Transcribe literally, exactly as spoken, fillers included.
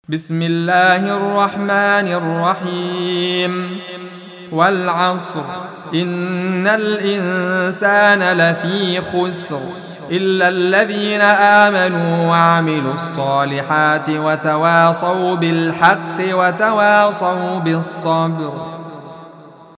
بسم الله الرحمن الرحيم والعصر إن الإنسان لفي خسر إلا الذين آمنوا وعملوا الصالحات وتواصوا بالحق وتواصوا بالصبر.